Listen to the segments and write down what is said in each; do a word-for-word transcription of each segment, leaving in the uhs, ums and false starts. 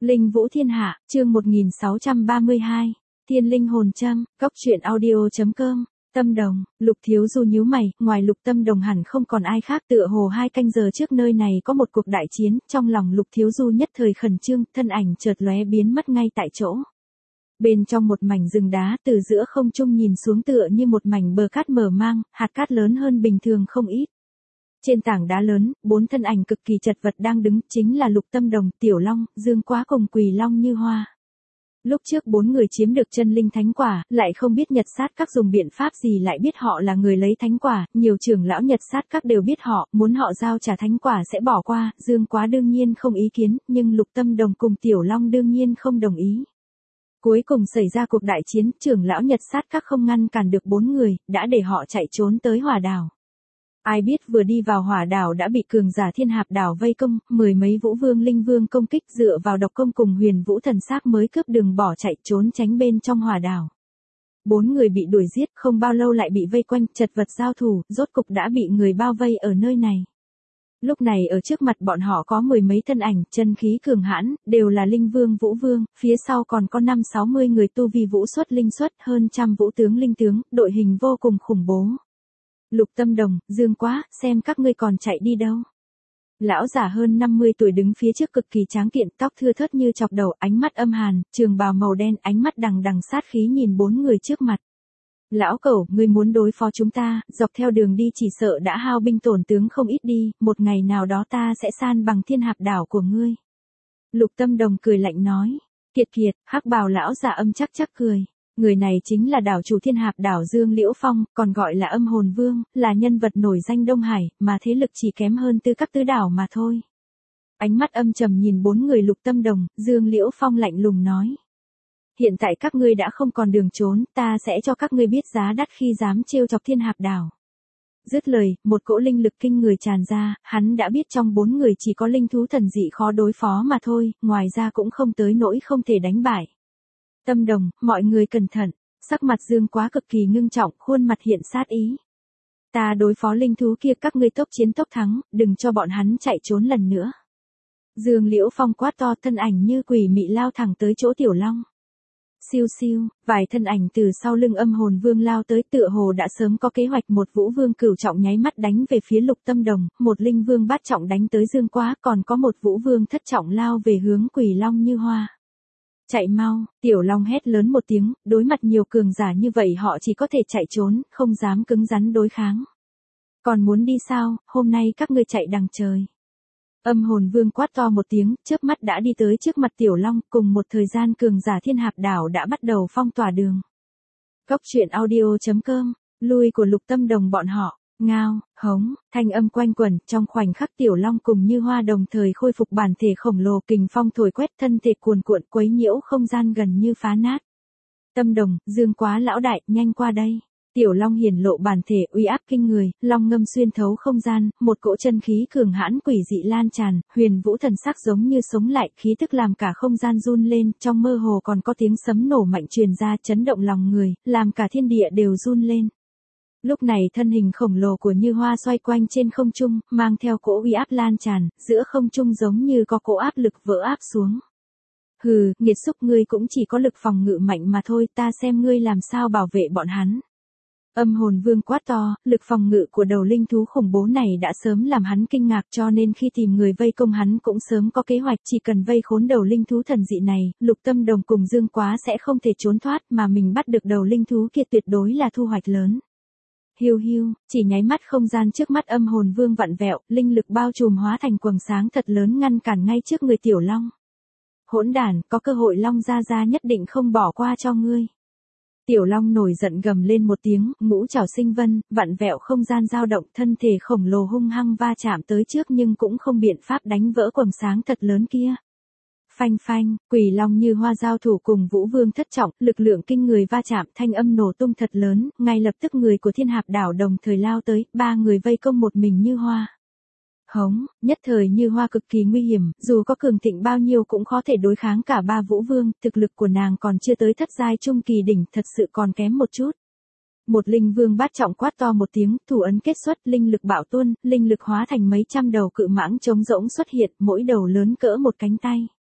Linh Vũ Thiên Hạ, chương một nghìn sáu trăm ba mươi hai. Thiên Linh Hồn Châm, Cốc Truyện Audio.com. Tâm Đồng, Lục Thiếu Du nhíu mày, ngoài Lục Tâm Đồng hẳn không còn ai khác, tựa hồ hai canh giờ trước nơi này có một cuộc đại chiến, trong lòng Lục Thiếu Du nhất thời khẩn trương, thân ảnh chợt lóe biến mất ngay tại chỗ. Bên trong một mảnh rừng đá, từ giữa không trung nhìn xuống tựa như một mảnh bờ cát mở mang, hạt cát lớn hơn bình thường không ít. Trên tảng đá lớn, bốn thân ảnh cực kỳ chật vật đang đứng, chính là Lục Tâm Đồng, Tiểu Long, Dương Quá cùng Quỳ Long Như Hoa. Lúc trước bốn người chiếm được chân linh thánh quả, lại không biết Nhật Sát Các dùng biện pháp gì lại biết họ là người lấy thánh quả, nhiều trưởng lão Nhật Sát Các đều biết họ, muốn họ giao trả thánh quả sẽ bỏ qua, Dương Quá đương nhiên không ý kiến, nhưng Lục Tâm Đồng cùng Tiểu Long đương nhiên không đồng ý. Cuối cùng xảy ra cuộc đại chiến, trưởng lão Nhật Sát Các không ngăn cản được bốn người, đã để họ chạy trốn tới Hỏa Đảo. Ai biết vừa đi vào Hỏa Đảo đã bị cường giả Thiên Hạp Đảo vây công, mười mấy Vũ Vương Linh Vương công kích, dựa vào độc công cùng Huyền Vũ Thần Xác mới cướp đường bỏ chạy trốn tránh bên trong Hỏa Đảo. Bốn người bị đuổi giết, không bao lâu lại bị vây quanh, chật vật giao thủ, rốt cục đã bị người bao vây ở nơi này. Lúc này ở trước mặt bọn họ có mười mấy thân ảnh, chân khí cường hãn, đều là Linh Vương Vũ Vương, phía sau còn có năm sáu mươi người tu vi vũ xuất linh xuất, hơn trăm vũ tướng linh tướng, đội hình vô cùng khủng bố. Lục Tâm Đồng, Dương Quá, xem các ngươi còn chạy đi đâu. Lão giả hơn năm mươi tuổi đứng phía trước cực kỳ tráng kiện, tóc thưa thớt như chọc đầu, ánh mắt âm hàn, trường bào màu đen, ánh mắt đằng đằng sát khí nhìn bốn người trước mặt. Lão Cẩu, ngươi muốn đối phó chúng ta, dọc theo đường đi chỉ sợ đã hao binh tổn tướng không ít đi, một ngày nào đó ta sẽ san bằng Thiên Hạp Đảo của ngươi. Lục Tâm Đồng cười lạnh nói. Kiệt kiệt, hắc bào lão giả âm chắc chắc cười. Người này chính là đảo chủ Thiên Hạp Đảo Dương Liễu Phong, còn gọi là Âm Hồn Vương, là nhân vật nổi danh Đông Hải, mà thế lực chỉ kém hơn Tư Các Tứ Đảo mà thôi. Ánh mắt âm trầm nhìn bốn người Lục Tâm Đồng, Dương Liễu Phong lạnh lùng nói. Hiện tại các ngươi đã không còn đường trốn, ta sẽ cho các ngươi biết giá đắt khi dám trêu chọc Thiên Hạp Đảo. Dứt lời, một cỗ linh lực kinh người tràn ra, hắn đã biết trong bốn người chỉ có linh thú thần dị khó đối phó mà thôi, ngoài ra cũng không tới nỗi không thể đánh bại. Tâm Đồng, mọi người cẩn thận, sắc mặt Dương Quá cực kỳ ngưng trọng, khuôn mặt hiện sát ý. Ta đối phó linh thú kia, các ngươi tốc chiến tốc thắng, đừng cho bọn hắn chạy trốn lần nữa. Dương Liễu Phong quát to, thân ảnh như quỷ mị lao thẳng tới chỗ Tiểu Long. Siêu siêu, vài thân ảnh từ sau lưng Âm Hồn Vương lao tới, tựa hồ đã sớm có kế hoạch, một Vũ Vương cửu trọng nháy mắt đánh về phía Lục Tâm Đồng, một Linh Vương bát trọng đánh tới Dương Quá, còn có một Vũ Vương thất trọng lao về hướng Quỳ Long Như Hoa. Chạy mau, Tiểu Long hét lớn một tiếng, đối mặt nhiều cường giả như vậy họ chỉ có thể chạy trốn, không dám cứng rắn đối kháng. Còn muốn đi sao, hôm nay các ngươi chạy đằng trời. Âm Hồn Vương quát to một tiếng, chớp mắt đã đi tới trước mặt Tiểu Long, cùng một thời gian cường giả Thiên Hạp Đảo đã bắt đầu phong tỏa đường. Cốc Truyện Audio.com, lui của Lục Tâm Đồng bọn họ. Ngao, hống, thanh âm quanh quẩn, trong khoảnh khắc Tiểu Long cùng Như Hoa đồng thời khôi phục bản thể khổng lồ, kình phong thổi quét, thân thể cuồn cuộn quấy nhiễu không gian gần như phá nát. Tâm Đồng, Dương Quá lão đại, nhanh qua đây. Tiểu Long hiển lộ bản thể uy áp kinh người, long ngâm xuyên thấu không gian, một cỗ chân khí cường hãn quỷ dị lan tràn, Huyền Vũ Thần Sắc giống như sống lại, khí tức làm cả không gian run lên, trong mơ hồ còn có tiếng sấm nổ mạnh truyền ra, chấn động lòng người, làm cả thiên địa đều run lên. Lúc này thân hình khổng lồ của Như Hoa xoay quanh trên không trung, mang theo cỗ uy áp lan tràn, giữa không trung giống như có cỗ áp lực vỡ áp xuống. Hừ, nghiệt xúc, ngươi cũng chỉ có lực phòng ngự mạnh mà thôi, ta xem ngươi làm sao bảo vệ bọn hắn. Âm Hồn Vương quát to, lực phòng ngự của đầu linh thú khủng bố này đã sớm làm hắn kinh ngạc, cho nên khi tìm người vây công hắn cũng sớm có kế hoạch, chỉ cần vây khốn đầu linh thú thần dị này, Lục Tâm Đồng cùng Dương Quá sẽ không thể trốn thoát, mà mình bắt được đầu linh thú kia tuyệt đối là thu hoạch lớn. Hiu hiu, chỉ nháy mắt không gian trước mắt Âm Hồn Vương vặn vẹo, linh lực bao trùm hóa thành quầng sáng thật lớn ngăn cản ngay trước người Tiểu Long. Hỗn đản, có cơ hội Long gia gia nhất định không bỏ qua cho ngươi. Tiểu Long nổi giận gầm lên một tiếng, ngũ trảo sinh vân, vặn vẹo không gian dao động, thân thể khổng lồ hung hăng va chạm tới trước nhưng cũng không biện pháp đánh vỡ quầng sáng thật lớn kia. Phanh phanh, Quỳ Long Như Hoa giao thủ cùng Vũ Vương thất trọng, lực lượng kinh người va chạm, thanh âm nổ tung thật lớn, ngay lập tức người của Thiên Hạp Đảo đồng thời lao tới, ba người vây công một mình Như Hoa. Hống, nhất thời Như Hoa cực kỳ nguy hiểm, dù có cường thịnh bao nhiêu cũng khó thể đối kháng cả ba Vũ Vương, thực lực của nàng còn chưa tới thất giai trung kỳ đỉnh, thật sự còn kém một chút. Một Linh Vương bát trọng quát to một tiếng, thủ ấn kết xuất, linh lực bạo tuôn, linh lực hóa thành mấy trăm đầu cự mãng trống rỗng xuất hiện, mỗi đầu lớn cỡ một cánh tay.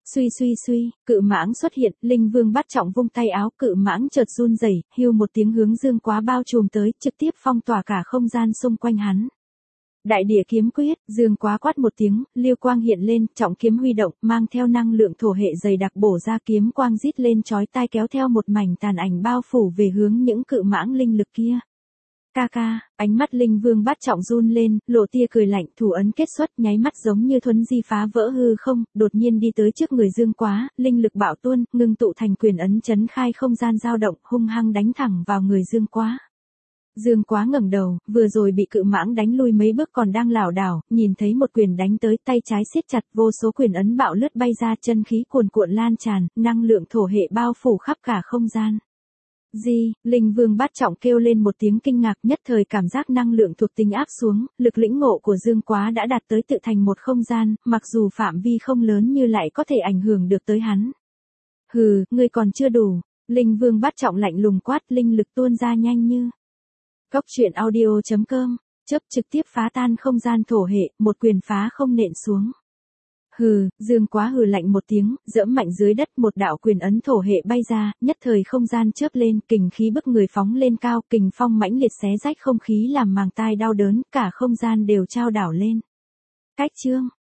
Suy suy suy, cự mãng xuất hiện, Linh Vương Bát Trọng vung tay áo, cự mãng chợt run rẩy, hưu một tiếng hướng Dương Quá bao trùm tới, trực tiếp phong tỏa cả không gian xung quanh hắn. Đại địa kiếm quyết, Dương Quá quát một tiếng, liêu quang hiện lên, trọng kiếm huy động, mang theo năng lượng thổ hệ dày đặc bổ ra, kiếm quang rít lên chói tai, kéo theo một mảnh tàn ảnh bao phủ về hướng những cự mãng linh lực kia. Ca ca, ánh mắt Linh Vương Bát Trọng run lên, lộ tia cười lạnh, thủ ấn kết xuất, nháy mắt giống như thuấn di phá vỡ hư không, đột nhiên đi tới trước người Dương Quá, linh lực bạo tuôn, ngưng tụ thành quyền ấn chấn khai không gian dao động, hung hăng đánh thẳng vào người Dương Quá. Dương Quá ngẩng đầu, vừa rồi bị cự mãng đánh lui mấy bước còn đang lảo đảo, nhìn thấy một quyền đánh tới, tay trái siết chặt, vô số quyền ấn bạo lướt bay ra, chân khí cuồn cuộn lan tràn, năng lượng thổ hệ bao phủ khắp cả không gian. Gì, Linh Vương Bát Trọng kêu lên một tiếng kinh ngạc, nhất thời cảm giác năng lượng thuộc tính áp xuống, lực lĩnh ngộ của Dương Quá đã đạt tới tự thành một không gian, mặc dù phạm vi không lớn như lại có thể ảnh hưởng được tới hắn. Hừ, ngươi còn chưa đủ, Linh Vương Bát Trọng lạnh lùng quát, linh lực tuôn ra nhanh như. Góc truyện audio chấm com, chớp trực tiếp phá tan không gian thổ hệ, một quyền phá không nện xuống. Hừ, Dương Quá hừ lạnh một tiếng, giẫm mạnh dưới đất, một đạo quyền ấn thổ hệ bay ra, nhất thời không gian chớp lên, kình khí bức người phóng lên cao, kình phong mãnh liệt xé rách không khí làm màng tai đau đớn, cả không gian đều chao đảo lên. Cách chương